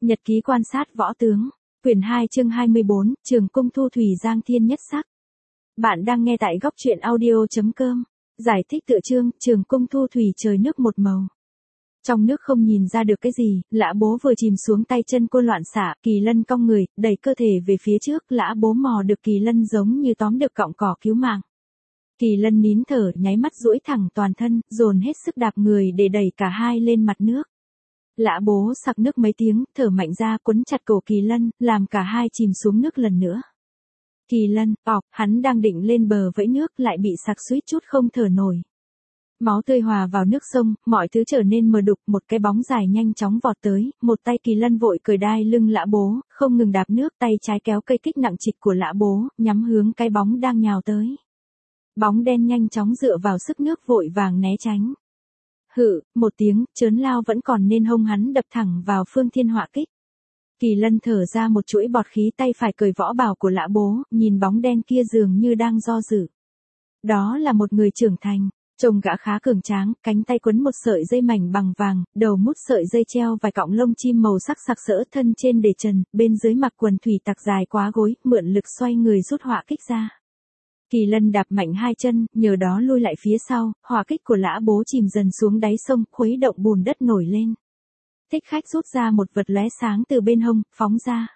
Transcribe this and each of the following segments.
Nhật ký quan sát võ tướng, quyển 2 chương 24, Trường Cung Thu Thủy Giang Thiên Nhất Sắc. Bạn đang nghe tại góc truyện audio.com. Giải thích tựa chương, Trường Cung Thu Thủy trời nước một màu. Trong nước không nhìn ra được cái gì, Lã Bố vừa chìm xuống tay chân cô loạn xạ, Kỳ Lân cong người, đẩy cơ thể về phía trước, Lã Bố mò được Kỳ Lân giống như tóm được cọng cỏ cứu mạng. Kỳ Lân nín thở, nháy mắt duỗi thẳng toàn thân, dồn hết sức đạp người để đẩy cả hai lên mặt nước. Lã Bố sặc nước mấy tiếng, thở mạnh ra quấn chặt cổ Kỳ Lân, làm cả hai chìm xuống nước lần nữa. Kỳ Lân, hắn đang định lên bờ vẫy nước lại bị sặc suýt chút không thở nổi. Máu tươi hòa vào nước sông, mọi thứ trở nên mờ đục, một cái bóng dài nhanh chóng vọt tới, một tay Kỳ Lân vội cởi đai lưng Lã Bố, không ngừng đạp nước, tay trái kéo cây kích nặng trịch của Lã Bố, nhắm hướng cái bóng đang nhào tới. Bóng đen nhanh chóng dựa vào sức nước vội vàng né tránh. Hự, một tiếng, chớn lao vẫn còn nên hông hắn đập thẳng vào Phương Thiên Họa kích. Kỳ Lân thở ra một chuỗi bọt khí, tay phải cởi võ bào của Lã Bố, nhìn bóng đen kia dường như đang do dự. Đó là một người trưởng thành, trông gã khá cường tráng, cánh tay quấn một sợi dây mảnh bằng vàng, đầu mút sợi dây treo vài cọng lông chim màu sắc sặc sỡ, thân trên để trần, bên dưới mặc quần thủy tặc dài quá gối, mượn lực xoay người rút họa kích ra. Kỳ Lân đạp mạnh hai chân, nhờ đó lui lại phía sau, hỏa kích của Lã Bố chìm dần xuống đáy sông, khuấy động bùn đất nổi lên. Thích Khách rút ra một vật lóe sáng từ bên hông, phóng ra.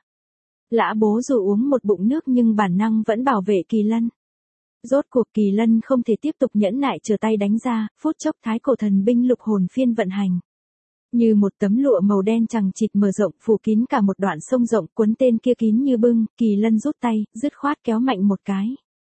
Lã Bố dù uống một bụng nước nhưng bản năng vẫn bảo vệ Kỳ Lân. Rốt cuộc Kỳ Lân không thể tiếp tục nhẫn nại trở tay đánh ra, phút chốc Thái Cổ Thần Binh Lục Hồn Phiên vận hành. Như một tấm lụa màu đen chằng chịt mở rộng, phủ kín cả một đoạn sông rộng, cuốn tên kia kín như bưng, Kỳ Lân rút tay, dứt khoát kéo mạnh một cái.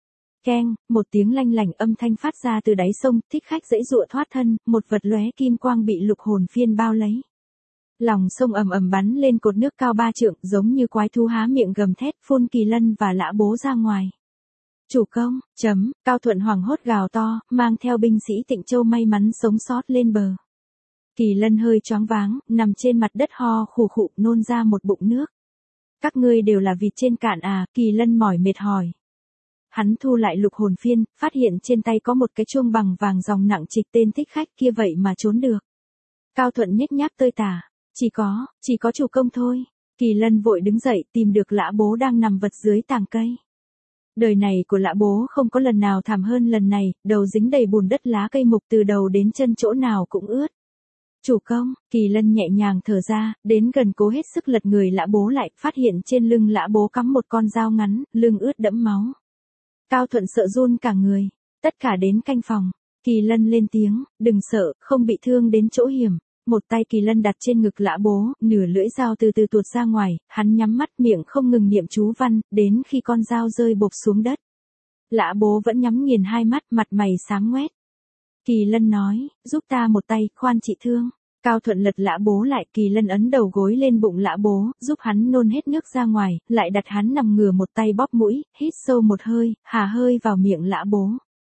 Keng, một tiếng lanh lảnh âm thanh phát ra từ đáy sông, Thích Khách giãy giụa thoát thân, một vật lóe kim quang bị Lục Hồn Phiên bao lấy. Lòng sông ầm ầm bắn lên cột nước cao 3 trượng, giống như quái thú há miệng gầm thét, phun Kỳ Lân và Lã Bố ra ngoài. Chủ công, Cao Thuận hoảng hốt gào to, mang theo binh sĩ Tịnh Châu may mắn sống sót lên bờ. Kỳ Lân hơi choáng váng, nằm trên mặt đất ho khủ khụ, nôn ra một bụng nước. Các ngươi đều là vịt trên cạn à? Kỳ Lân mỏi mệt hỏi. Hắn thu lại Lục Hồn Phiên, phát hiện trên tay có một cái chuông bằng vàng dòng nặng trịch, tên Thích Khách kia vậy mà trốn được. Cao Thuận nhếch nhác tơi tả, chỉ có chủ công thôi. Kỳ Lân vội đứng dậy, tìm được Lã Bố đang nằm vật dưới tàng cây. Đời này của Lã Bố không có lần nào thảm hơn lần này, đầu dính đầy bùn đất, lá cây mục từ đầu đến chân chỗ nào cũng ướt. Chủ công, Kỳ Lân nhẹ nhàng thở ra, đến gần cố hết sức lật người Lã Bố lại, phát hiện trên lưng Lã Bố cắm một con dao ngắn, lưng ướt đẫm máu. Cao Thuận sợ run cả người, tất cả đến canh phòng. Kỳ Lân lên tiếng, đừng sợ, không bị thương đến chỗ hiểm. Một tay Kỳ Lân đặt trên ngực Lã Bố, nửa lưỡi dao từ từ tuột ra ngoài, hắn nhắm mắt miệng không ngừng niệm chú văn, đến khi con dao rơi bộp xuống đất. Lã Bố vẫn nhắm nghiền hai mắt, mặt mày sáng ngoét. Kỳ Lân nói, giúp ta một tay, khoan trị thương. Cao Thuận lật Lã Bố lại, Kỳ Lân ấn đầu gối lên bụng Lã Bố, giúp hắn nôn hết nước ra ngoài, lại đặt hắn nằm ngửa, một tay bóp mũi, hít sâu một hơi, hà hơi vào miệng Lã Bố.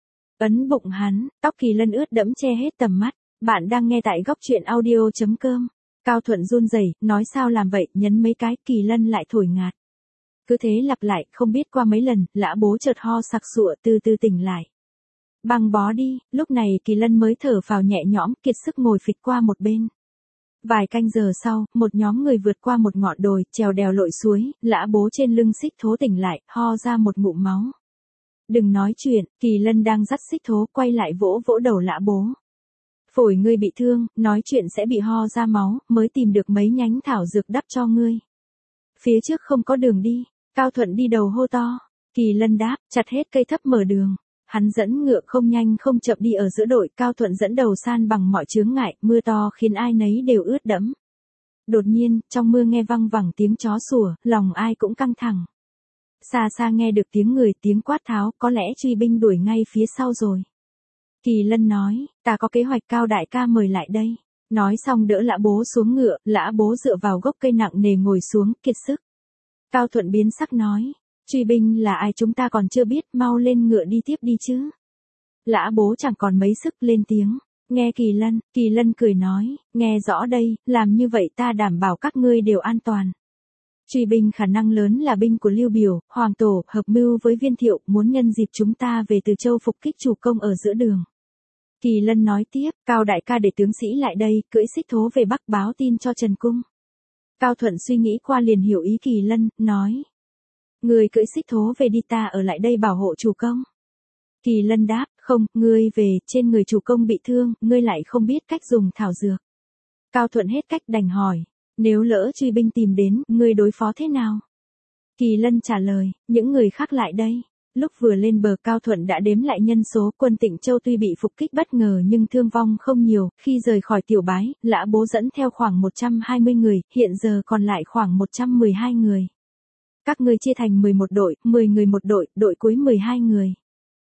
Ấn bụng hắn, tóc Kỳ Lân ướt đẫm che hết tầm mắt. Bạn đang nghe tại góc truyện audio.com. Cao Thuận run rẩy, nói sao làm vậy, nhấn mấy cái, Kỳ Lân lại thổi ngạt. Cứ thế lặp lại, không biết qua mấy lần, Lã Bố chợt ho sặc sụa, từ từ tỉnh lại. Băng bó đi, lúc này Kỳ Lân mới thở phào nhẹ nhõm, kiệt sức ngồi phịch qua một bên. Vài canh giờ sau, một nhóm người vượt qua một ngọn đồi, trèo đèo lội suối, Lã Bố trên lưng Xích Thố tỉnh lại, ho ra một ngụm máu. Đừng nói chuyện, Kỳ Lân đang dắt Xích Thố quay lại vỗ vỗ đầu Lã Bố. Phổi ngươi bị thương, nói chuyện sẽ bị ho ra máu, mới tìm được mấy nhánh thảo dược đắp cho ngươi. Phía trước không có đường đi, Cao Thuận đi đầu hô to. Kỳ Lân đáp, chặt hết cây thấp mở đường. Hắn dẫn ngựa không nhanh không chậm đi ở giữa đội, Cao Thuận dẫn đầu san bằng mọi chướng ngại, mưa to khiến ai nấy đều ướt đẫm. Đột nhiên, trong mưa nghe văng vẳng tiếng chó sủa, lòng ai cũng căng thẳng. Xa xa nghe được tiếng người, tiếng quát tháo, có lẽ truy binh đuổi ngay phía sau rồi. Kỳ Lân nói, ta có kế hoạch, Cao đại ca mời lại đây. Nói xong đỡ Lã Bố xuống ngựa, Lã Bố dựa vào gốc cây nặng nề ngồi xuống, kiệt sức. Cao Thuận biến sắc nói, truy binh là ai chúng ta còn chưa biết, mau lên ngựa đi tiếp đi chứ. Lã Bố chẳng còn mấy sức lên tiếng, nghe Kỳ Lân cười nói, nghe rõ đây, làm như vậy ta đảm bảo các ngươi đều an toàn. Truy binh khả năng lớn là binh của Lưu Biểu, Hoàng Tổ, hợp mưu với Viên Thiệu, muốn nhân dịp chúng ta về Từ Châu phục kích chủ công ở giữa đường. Kỳ Lân nói tiếp, Cao đại ca để tướng sĩ lại đây, cưỡi Xích Thố về Bắc báo tin cho Trần Cung. Cao Thuận suy nghĩ qua liền hiểu ý Kỳ Lân, nói. Ngươi cưỡi xích thố về đi, ta ở lại đây bảo hộ chủ công. Kỳ Lân đáp, không, ngươi về, trên người chủ công bị thương, ngươi lại không biết cách dùng thảo dược. Cao Thuận hết cách đành hỏi, nếu lỡ truy binh tìm đến, ngươi đối phó thế nào? Kỳ Lân trả lời, những người khác lại đây. Lúc vừa lên bờ Cao Thuận đã đếm lại nhân số, quân Tịnh Châu tuy bị phục kích bất ngờ nhưng thương vong không nhiều, khi rời khỏi Tiểu Bái, Lã Bố dẫn theo khoảng 120 người, hiện giờ còn lại khoảng 112 người. Các ngươi chia thành 11 đội, 10 người một đội, đội cuối 12 người.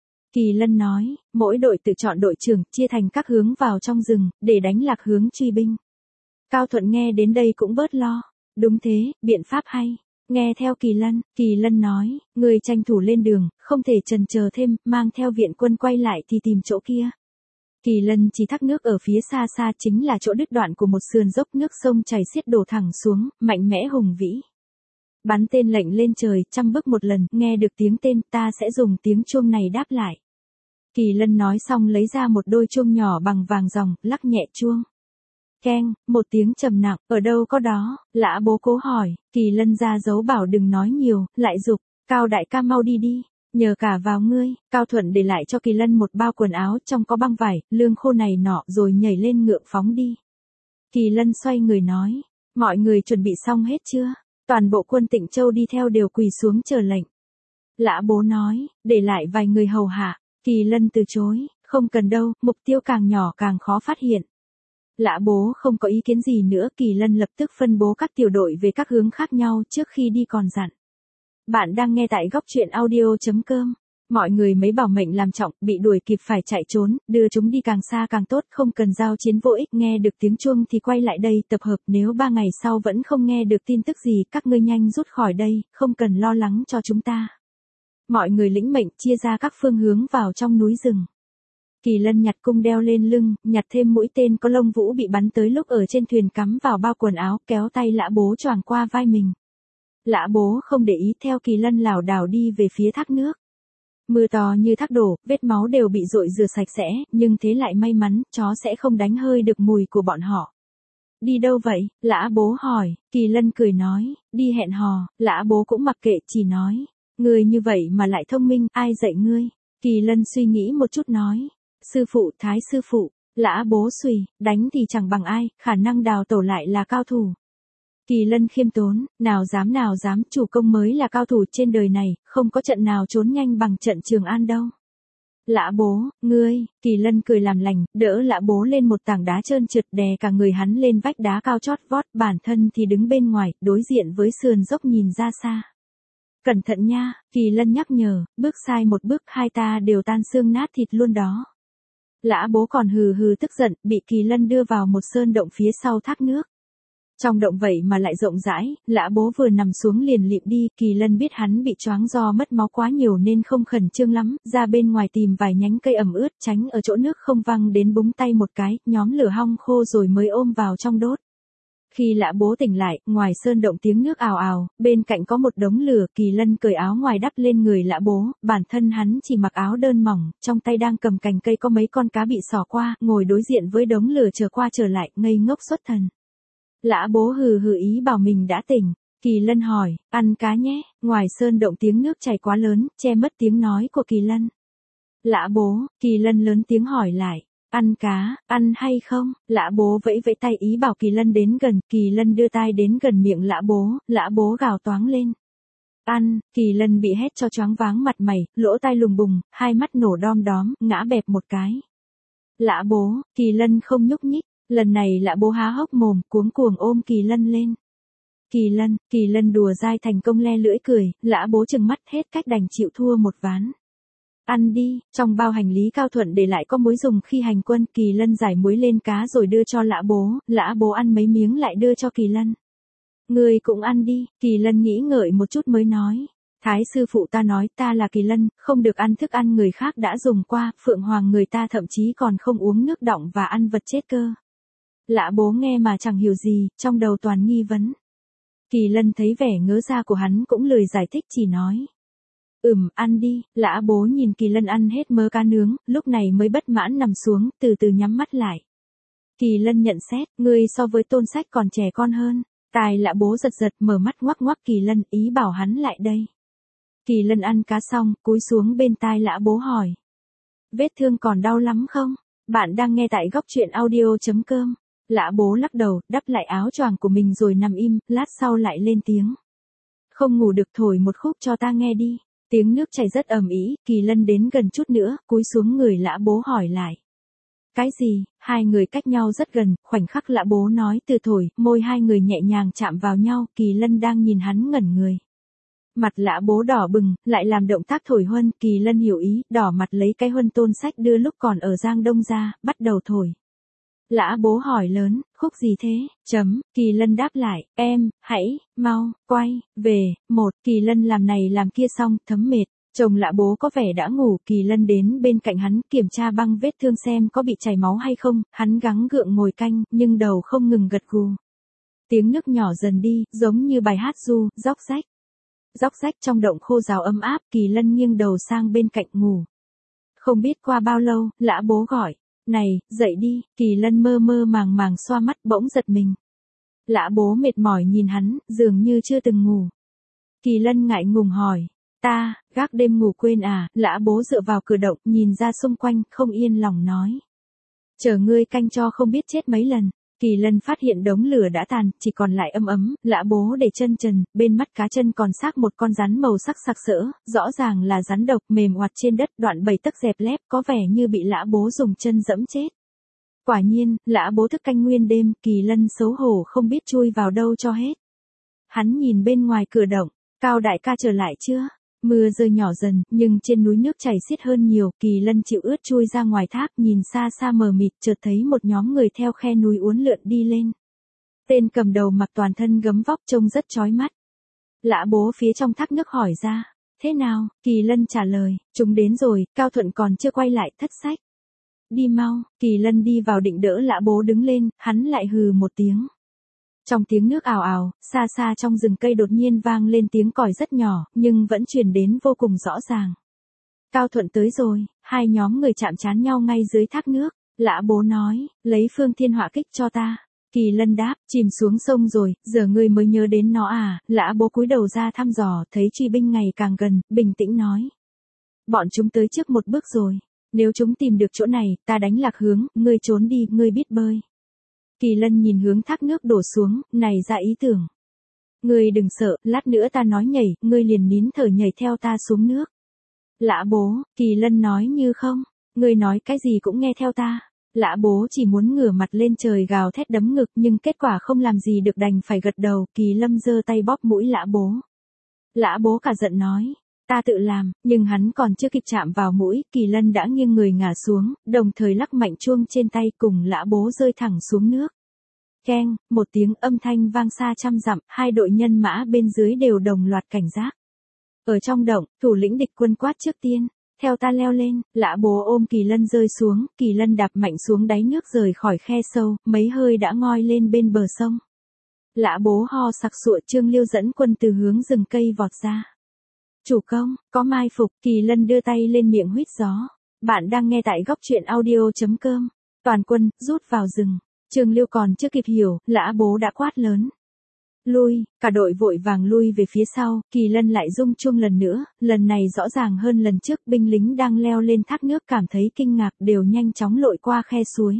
Kỳ Lân nói, mỗi đội tự chọn đội trưởng, chia thành các hướng vào trong rừng, để đánh lạc hướng truy binh. Cao Thuận nghe đến đây cũng bớt lo. Đúng thế, biện pháp hay. Nghe theo Kỳ Lân nói, người tranh thủ lên đường, không thể chần chờ thêm, mang theo viện quân quay lại thì tìm chỗ kia. Kỳ Lân chỉ thác nước ở phía xa xa chính là chỗ đứt đoạn của một sườn dốc, nước sông chảy xiết đổ thẳng xuống, mạnh mẽ hùng vĩ. Bắn tên lệnh lên trời, 100 bước một lần, nghe được tiếng tên, ta sẽ dùng tiếng chuông này đáp lại. Kỳ Lân nói xong lấy ra một đôi chuông nhỏ bằng vàng ròng, lắc nhẹ chuông. Keng, một tiếng trầm nặng, ở đâu có đó, Lã Bố cố hỏi, Kỳ Lân ra dấu bảo đừng nói nhiều, lại dục, Cao đại ca mau đi đi, nhờ cả vào ngươi. Cao Thuận để lại cho Kỳ Lân một bao quần áo trong có băng vải, lương khô này nọ rồi nhảy lên ngựa phóng đi. Kỳ Lân xoay người nói, mọi người chuẩn bị xong hết chưa? Toàn bộ quân Tịnh Châu đi theo đều quỳ xuống chờ lệnh. Lã Bố nói, để lại vài người hầu hạ. Kỳ Lân từ chối, không cần đâu, mục tiêu càng nhỏ càng khó phát hiện. Lã Bố không có ý kiến gì nữa, Kỳ Lân lập tức phân bố các tiểu đội về các hướng khác nhau, trước khi đi còn dặn. Bạn đang nghe tại góc truyện audio.com. Mọi người mấy bảo mệnh làm trọng, bị đuổi kịp phải chạy trốn, đưa chúng đi càng xa càng tốt, không cần giao chiến vô ích, nghe được tiếng chuông thì quay lại đây tập hợp, nếu 3 ngày sau vẫn không nghe được tin tức gì, các ngươi nhanh rút khỏi đây, không cần lo lắng cho chúng ta. Mọi người lĩnh mệnh chia ra các phương hướng vào trong núi rừng. Kỳ Lân nhặt cung đeo lên lưng, nhặt thêm mũi tên có lông vũ bị bắn tới lúc ở trên thuyền cắm vào bao quần áo, kéo tay Lã Bố choàng qua vai mình. Lã Bố không để ý, theo Kỳ Lân lảo đảo đi về phía thác nước. Mưa to như thác đổ, vết máu đều bị dội rửa sạch sẽ, nhưng thế lại may mắn, chó sẽ không đánh hơi được mùi của bọn họ. Đi đâu vậy? Lã Bố hỏi. Kỳ Lân cười nói, đi hẹn hò. Lã Bố cũng mặc kệ, chỉ nói, ngươi như vậy mà lại thông minh, ai dạy ngươi? Kỳ Lân suy nghĩ một chút nói, sư phụ, Thái sư phụ. Lã Bố suy, đánh thì chẳng bằng ai, khả năng đào tẩu lại là cao thủ. Kỳ Lân khiêm tốn, nào dám, chủ công mới là cao thủ trên đời này, không có trận nào trốn nhanh bằng trận Trường An đâu. Lã Bố, ngươi. Kỳ Lân cười làm lành, đỡ Lã Bố lên một tảng đá trơn trượt, đè cả người hắn lên vách đá cao chót vót, bản thân thì đứng bên ngoài, đối diện với sườn dốc nhìn ra xa. Cẩn thận nha, Kỳ Lân nhắc nhở, bước sai một bước hai ta đều tan xương nát thịt luôn đó. Lã Bố còn hừ hừ tức giận, bị Kỳ Lân đưa vào một sơn động phía sau thác nước. Trong động vậy mà lại rộng rãi, Lã Bố vừa nằm xuống liền lịm đi, Kỳ Lân biết hắn bị choáng do mất máu quá nhiều nên không khẩn trương lắm, ra bên ngoài tìm vài nhánh cây ẩm ướt, tránh ở chỗ nước không văng đến búng tay một cái, nhóm lửa hong khô rồi mới ôm vào trong đốt. Khi Lã Bố tỉnh lại, ngoài sơn động tiếng nước ào ào, bên cạnh có một đống lửa, Kỳ Lân cởi áo ngoài đắp lên người Lã Bố, bản thân hắn chỉ mặc áo đơn mỏng, trong tay đang cầm cành cây có mấy con cá bị xỏ qua, ngồi đối diện với đống lửa chờ qua trở lại, ngây ngốc xuất thần. Lã Bố hừ hừ ý bảo mình đã tỉnh. Kỳ Lân hỏi, ăn cá nhé, ngoài sơn động tiếng nước chảy quá lớn, che mất tiếng nói của Kỳ Lân. Lã Bố, Kỳ Lân lớn tiếng hỏi lại, ăn cá, ăn hay không? Lã Bố vẫy vẫy tay ý bảo Kỳ Lân đến gần, Kỳ Lân đưa tai đến gần miệng Lã Bố gào toáng lên. Ăn, Kỳ Lân bị hét cho choáng váng mặt mày, lỗ tai lùng bùng, hai mắt nổ đom đóm, ngã bẹp một cái. Lã Bố, Kỳ Lân không nhúc nhích. Lần này Lã Bố há hốc mồm, cuống cuồng ôm Kỳ Lân lên. Kỳ Lân đùa dai thành công le lưỡi cười, Lã Bố trừng mắt hết cách đành chịu thua một ván. Ăn đi, trong bao hành lý Cao Thuận để lại có muối dùng khi hành quân, Kỳ Lân giải muối lên cá rồi đưa cho Lã Bố ăn mấy miếng lại đưa cho Kỳ Lân. Ngươi cũng ăn đi, Kỳ Lân nghĩ ngợi một chút mới nói. Thái sư phụ ta nói ta là Kỳ Lân, không được ăn thức ăn người khác đã dùng qua, Phượng Hoàng người ta thậm chí còn không uống nước đọng và ăn vật chết cơ. Lã Bố nghe mà chẳng hiểu gì, trong đầu toàn nghi vấn. Kỳ Lân thấy vẻ ngớ ra của hắn cũng lười giải thích, chỉ nói. Ăn đi. Lã Bố nhìn Kỳ Lân ăn hết mớ cá nướng, lúc này mới bất mãn nằm xuống, từ từ nhắm mắt lại. Kỳ Lân nhận xét, ngươi so với Tôn Sách còn trẻ con hơn. Tai Lã Bố giật giật mở mắt ngoắc ngoắc Kỳ Lân, ý bảo hắn lại đây. Kỳ Lân ăn cá xong, cúi xuống bên tai Lã Bố hỏi. Vết thương còn đau lắm không? Bạn đang nghe tại góc truyện audio.com. Lã Bố lắc đầu, đắp lại áo choàng của mình rồi nằm im, lát sau lại lên tiếng. Không ngủ được, thổi một khúc cho ta nghe đi. Tiếng nước chảy rất ầm ĩ, Kỳ Lân đến gần chút nữa, cúi xuống người Lã Bố hỏi lại. Cái gì? Hai người cách nhau rất gần, khoảnh khắc Lã Bố nói từ thổi, môi hai người nhẹ nhàng chạm vào nhau, Kỳ Lân đang nhìn hắn ngẩn người. Mặt Lã Bố đỏ bừng, lại làm động tác thổi huân, Kỳ Lân hiểu ý, đỏ mặt lấy cái huân Tôn Sách đưa lúc còn ở Giang Đông ra, bắt đầu thổi. Lã Bố hỏi lớn, khúc gì thế? Kỳ Lân đáp lại, em, hãy, mau, quay, về, Kỳ Lân làm này làm kia xong, thấm mệt. Chồng Lã Bố có vẻ đã ngủ, Kỳ Lân đến bên cạnh hắn, kiểm tra băng vết thương xem có bị chảy máu hay không, hắn gắng gượng ngồi canh, nhưng đầu không ngừng gật gù. Tiếng nước nhỏ dần đi, giống như bài hát ru, róc rách. Róc rách trong động khô ráo ấm áp, Kỳ Lân nghiêng đầu sang bên cạnh ngủ. Không biết qua bao lâu, Lã Bố gọi, này, dậy đi, Kỳ Lân mơ mơ màng màng xoa mắt bỗng giật mình. Lã Bố mệt mỏi nhìn hắn, dường như chưa từng ngủ. Kỳ Lân ngại ngùng hỏi, ta, gác đêm ngủ quên à? Lã Bố dựa vào cửa động, nhìn ra xung quanh, không yên lòng nói. Chờ ngươi canh cho không biết chết mấy lần. Kỳ Lân phát hiện đống lửa đã tàn, chỉ còn lại ấm ấm, Lã Bố để chân trần, bên mắt cá chân còn xác một con rắn màu sắc sặc sỡ, rõ ràng là rắn độc, mềm oặt trên đất, đoạn 7 tấc dẹp lép, có vẻ như bị Lã Bố dùng chân dẫm chết. Quả nhiên, Lã Bố thức canh nguyên đêm, Kỳ Lân xấu hổ không biết chui vào đâu cho hết. Hắn nhìn bên ngoài cửa động, Cao đại ca trở lại chưa? Mưa rơi nhỏ dần, nhưng trên núi nước chảy xiết hơn nhiều, Kỳ Lân chịu ướt chui ra ngoài thác, nhìn xa xa mờ mịt, chợt thấy một nhóm người theo khe núi uốn lượn đi lên. Tên cầm đầu mặc toàn thân gấm vóc trông rất chói mắt. Lã Bố phía trong thác nước hỏi ra, thế nào? Kỳ Lân trả lời, chúng đến rồi, Cao Thuận còn chưa quay lại, thất sách. Đi mau, Kỳ Lân đi vào định đỡ Lã Bố đứng lên, hắn lại hừ một tiếng. Trong tiếng nước ào ào, xa xa trong rừng cây đột nhiên vang lên tiếng còi rất nhỏ, nhưng vẫn truyền đến vô cùng rõ ràng. Cao Thuận tới rồi, hai nhóm người chạm trán nhau ngay dưới thác nước. Lã Bố nói, lấy Phương Thiên Họa Kích cho ta. Kỳ Lân đáp, chìm xuống sông rồi, giờ ngươi mới nhớ đến nó à? Lã Bố cúi đầu ra thăm dò, thấy truy binh ngày càng gần, bình tĩnh nói. Bọn chúng tới trước một bước rồi. Nếu chúng tìm được chỗ này, ta đánh lạc hướng, ngươi trốn đi, ngươi biết bơi. Kỳ Lân nhìn hướng thác nước đổ xuống, này ra ý tưởng. Ngươi đừng sợ, lát nữa ta nói nhảy, ngươi liền nín thở nhảy theo ta xuống nước. Lã Bố, Kỳ Lân nói như không, ngươi nói cái gì cũng nghe theo ta. Lã Bố chỉ muốn ngửa mặt lên trời gào thét đấm ngực, nhưng kết quả không làm gì được, đành phải gật đầu. Kỳ Lâm giơ tay bóp mũi Lã Bố. Lã Bố cả giận nói, ta tự làm, nhưng hắn còn chưa kịp chạm vào mũi, Kỳ Lân đã nghiêng người ngả xuống, đồng thời lắc mạnh chuông trên tay, cùng Lã Bố rơi thẳng xuống nước. Keng, một tiếng âm thanh vang xa trăm dặm, hai đội nhân mã bên dưới đều đồng loạt cảnh giác. Ở trong động, thủ lĩnh địch quân quát trước tiên, theo ta leo lên. Lã Bố ôm Kỳ Lân rơi xuống, Kỳ Lân đạp mạnh xuống đáy nước rời khỏi khe sâu, mấy hơi đã ngoi lên bên bờ sông. Lã Bố ho sặc sụa, Trương Liêu dẫn quân từ hướng rừng cây vọt ra. Chủ công, có mai phục. Kỳ Lân đưa tay lên miệng huýt gió. Bạn đang nghe tại góc truyện audio.com. Toàn quân, rút vào rừng. Trương Liêu còn chưa kịp hiểu, Lã Bố đã quát lớn. Lui, cả đội vội vàng lui về phía sau, Kỳ Lân lại rung chuông lần nữa, lần này rõ ràng hơn lần trước, binh lính đang leo lên thác nước cảm thấy kinh ngạc đều nhanh chóng lội qua khe suối.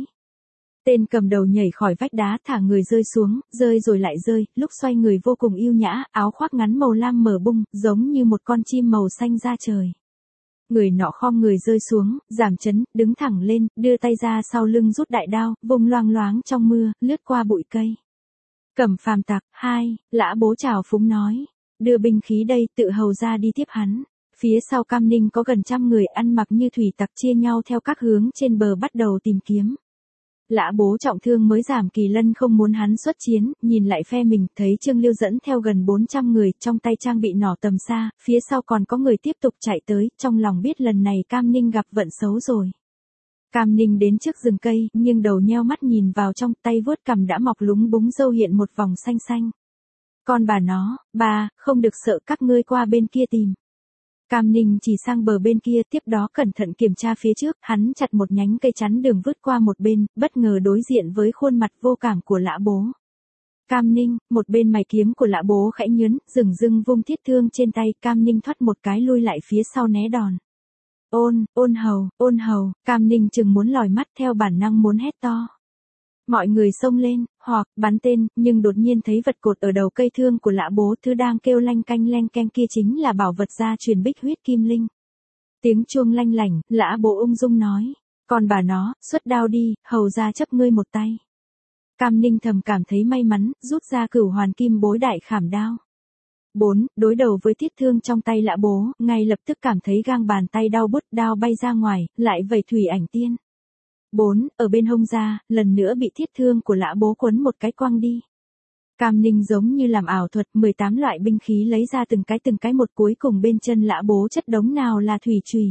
Tên cầm đầu nhảy khỏi vách đá thả người rơi xuống, rơi rồi lại rơi, lúc xoay người vô cùng yêu nhã, áo khoác ngắn màu lam mở bung, giống như một con chim màu xanh ra trời. Người nọ khom người rơi xuống, giảm chấn, đứng thẳng lên, đưa tay ra sau lưng rút đại đao, vùng loang loáng trong mưa, lướt qua bụi cây. Cẩm Phàm tặc, 2, Lã Bố chào phúng nói, đưa binh khí đây, tự hầu ra đi tiếp hắn. Phía sau Cam Ninh có gần 100 người ăn mặc như thủy tặc chia nhau theo các hướng trên bờ bắt đầu tìm kiếm. Lã Bố trọng thương mới giảm, Kỳ Lân không muốn hắn xuất chiến, nhìn lại phe mình, thấy Trương Liêu dẫn theo gần 400 người, trong tay trang bị nỏ tầm xa, phía sau còn có người tiếp tục chạy tới, trong lòng biết lần này Cam Ninh gặp vận xấu rồi. Cam Ninh đến trước rừng cây, nghiêng đầu nheo mắt nhìn vào trong, tay vuốt cằm đã mọc lúng búng râu hiện một vòng xanh xanh. Con bà nó, bà, không được sợ, các ngươi qua bên kia tìm. Cam Ninh chỉ sang bờ bên kia, tiếp đó cẩn thận kiểm tra phía trước, hắn chặt một nhánh cây chắn đường vứt qua một bên, bất ngờ đối diện với khuôn mặt vô cảm của Lã Bố. Cam Ninh, một bên mày kiếm của Lã Bố khẽ nhướn, dửng dưng vung thiết thương trên tay, Cam Ninh thoát một cái lui lại phía sau né đòn. Ôn hầu, Cam Ninh chừng muốn lòi mắt theo bản năng muốn hét to. Mọi người xông lên, hoặc bắn tên, nhưng đột nhiên thấy vật cột ở đầu cây thương của Lã Bố, thứ đang kêu lanh canh leng keng kia chính là bảo vật gia truyền Bích Huyết Kim Linh. Tiếng chuông lanh lảnh, Lã Bố ung dung nói, còn bà nó, xuất đao đi, hầu ra chấp ngươi một tay. Cam Ninh thầm cảm thấy may mắn, rút ra Cửu Hoàn Kim Bối đại khảm đao. 4. Đối đầu với thiết thương trong tay Lã Bố, ngay lập tức cảm thấy gang bàn tay đau bứt, đao bay ra ngoài, lại vẩy thủy ảnh tiên. 4. Ở bên hông ra, lần nữa bị thiết thương của Lã Bố quấn một cái quăng đi. Cam Ninh giống như làm ảo thuật, 18 loại binh khí lấy ra từng cái một, cuối cùng bên chân Lã Bố chất đống nào là thủy chùy.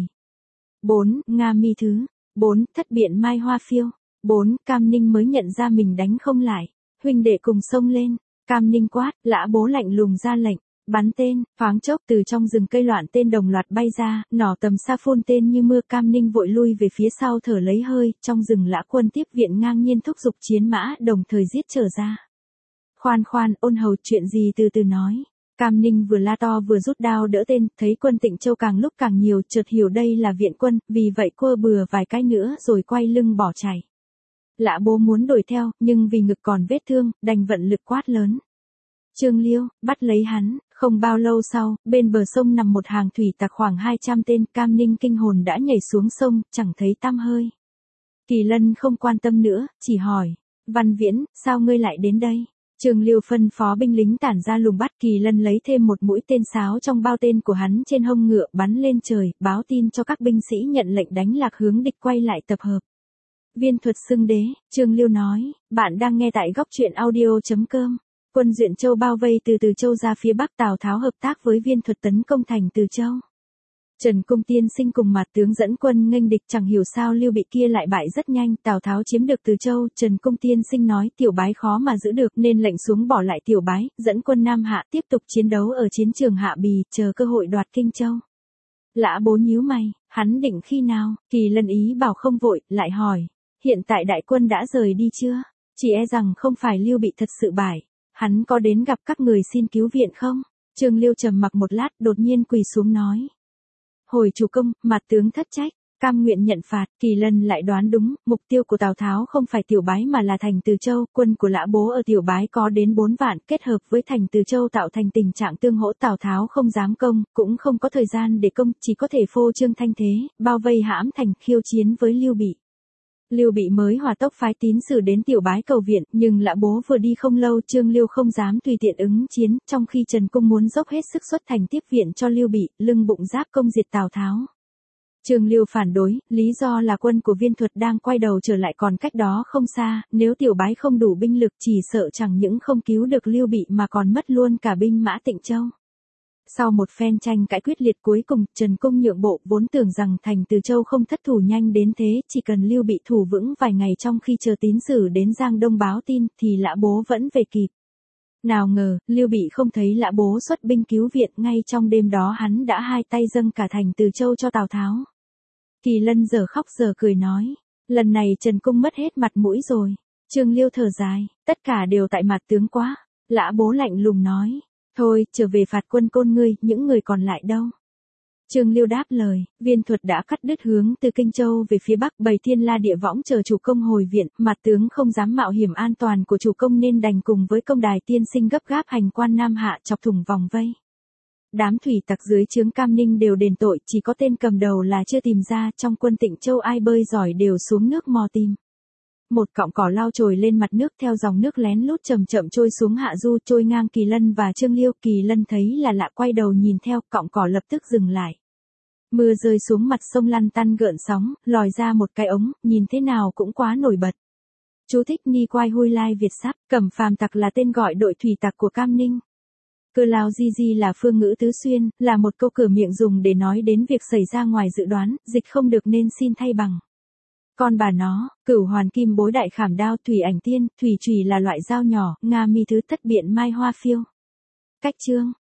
4. Nga mi thứ. 4. Thất biện mai hoa phiêu. 4. Cam Ninh mới nhận ra mình đánh không lại. Huynh đệ cùng xông lên. Cam Ninh quát, Lã Bố lạnh lùng ra lệnh. Bắn tên, thoáng chốc từ trong rừng cây loạn tên đồng loạt bay ra, nỏ tầm xa phun tên như mưa. Cam Ninh vội lui về phía sau thở lấy hơi, trong rừng Lã quân tiếp viện ngang nhiên thúc giục chiến mã, đồng thời giết trở ra. Khoan, Ôn hầu, chuyện gì từ từ nói. Cam Ninh vừa la to vừa rút đao đỡ tên, thấy quân Tịnh Châu càng lúc càng nhiều, chợt hiểu đây là viện quân, vì vậy quơ bừa vài cái nữa rồi quay lưng bỏ chạy. Lã Bố muốn đuổi theo, nhưng vì ngực còn vết thương, đành vận lực quát lớn. Trương Liêu, bắt lấy hắn. Không bao lâu sau, bên bờ sông nằm một hàng thủy tặc khoảng 200 tên, Cam Ninh kinh hồn đã nhảy xuống sông, chẳng thấy tăm hơi. Kỳ Lân không quan tâm nữa, chỉ hỏi, Văn Viễn, sao ngươi lại đến đây? Trương Liêu phân phó binh lính tản ra lùng bắt. Kỳ Lân lấy thêm một mũi tên sáo trong bao tên của hắn trên hông ngựa, bắn lên trời, báo tin cho các binh sĩ nhận lệnh đánh lạc hướng địch quay lại tập hợp. Viên thuật xưng đế, Trương Liêu nói, bạn đang nghe tại góc truyện audio.com. Quân Duyện Châu bao vây từ Từ Châu ra phía bắc, Tào Tháo hợp tác với Viên thuật tấn công thành Từ Châu. Trần Cung tiên sinh cùng Mạt tướng dẫn quân nghênh địch, chẳng hiểu sao Lưu Bị kia lại bại rất nhanh, Tào Tháo chiếm được Từ Châu. Trần Cung tiên sinh nói Tiểu Bái khó mà giữ được nên lệnh xuống bỏ lại Tiểu Bái, dẫn quân Nam Hạ tiếp tục chiến đấu ở chiến trường Hạ Bì, chờ cơ hội đoạt Kinh Châu. Lã Bố nhíu mày, hắn định khi nào? Kỳ Lân ý bảo không vội, lại hỏi, hiện tại đại quân đã rời đi chưa? Chỉ e rằng không phải Lưu Bị thật sự bại. Hắn có đến gặp các người xin cứu viện không? Trương Liêu trầm mặc một lát, đột nhiên quỳ xuống nói. Hồi chủ công, Mạt tướng thất trách, cam nguyện nhận phạt. Kỳ Lân lại đoán đúng, mục tiêu của Tào Tháo không phải Tiểu Bái mà là thành Từ Châu. Quân của Lã Bố ở Tiểu Bái có đến 4 vạn, kết hợp với thành Từ Châu tạo thành tình trạng tương hỗ. Tào Tháo không dám công, cũng không có thời gian để công, chỉ có thể phô trương thanh thế, bao vây hãm thành, khiêu chiến với Lưu Bị. Lưu Bị mới hỏa tốc phái tín sử đến Tiểu Bái cầu viện, nhưng Lã Bố vừa đi không lâu, Trương Liêu không dám tùy tiện ứng chiến, trong khi Trần Cung muốn dốc hết sức xuất thành tiếp viện cho Lưu Bị, lưng bụng giáp công diệt Tào Tháo. Trương Liêu phản đối, lý do là quân của Viên thuật đang quay đầu trở lại còn cách đó không xa, nếu Tiểu Bái không đủ binh lực chỉ sợ chẳng những không cứu được Lưu Bị mà còn mất luôn cả binh mã Tịnh Châu. Sau một phen tranh cãi quyết liệt, cuối cùng Trần Cung nhượng bộ, vốn tưởng rằng thành Từ Châu không thất thủ nhanh đến thế, chỉ cần Lưu Bị thủ vững vài ngày trong khi chờ tín sử đến Giang Đông báo tin thì Lã Bố vẫn về kịp. Nào ngờ, Lưu Bị không thấy Lã Bố xuất binh cứu viện, ngay trong đêm đó hắn đã hai tay dâng cả thành Từ Châu cho Tào Tháo. Kỳ Lân giờ khóc giờ cười nói, lần này Trần Cung mất hết mặt mũi rồi. Trương Liêu thở dài, tất cả đều tại Mạt tướng quá. Lã Bố lạnh lùng nói, thôi, trở về phạt quân Côn ngươi, những người còn lại đâu? Trương Liêu đáp lời, Viên thuật đã cắt đứt hướng từ Kinh Châu về phía bắc, bày thiên la địa võng chờ chủ công hồi viện, Mạt tướng không dám mạo hiểm an toàn của chủ công nên đành cùng với công đài tiên sinh gấp gáp hành quan Nam Hạ, chọc thủng vòng vây. Đám thủy tặc dưới trướng Cam Ninh đều đền tội, chỉ có tên cầm đầu là chưa tìm ra, trong quân Tịnh Châu ai bơi giỏi đều xuống nước mò tìm. Một cọng cỏ lao trồi lên mặt nước, theo dòng nước lén lút chậm chậm trôi xuống hạ du, trôi ngang Kỳ Lân và Trương Liêu. Kỳ Lân thấy là lạ, quay đầu nhìn theo, cọng cỏ lập tức dừng lại. Mưa rơi xuống mặt sông lăn tăn gợn sóng, lòi ra một cái ống, nhìn thế nào cũng quá nổi bật. Chú thích Ni Quai Hui Lai Việt Sắp, Cẩm Phàm Tặc là tên gọi đội thủy tặc của Cam Ninh. Cơ lao di di là phương ngữ tứ xuyên, là một câu cửa miệng dùng để nói đến việc xảy ra ngoài dự đoán, dịch không được nên xin thay bằng. Con bà nó, Cửu Hoàn Kim Bối đại khảm đao, thủy ảnh tiên, thủy chùy là loại dao nhỏ, Nga mi thứ, thất biện mai hoa phiêu. Cách chương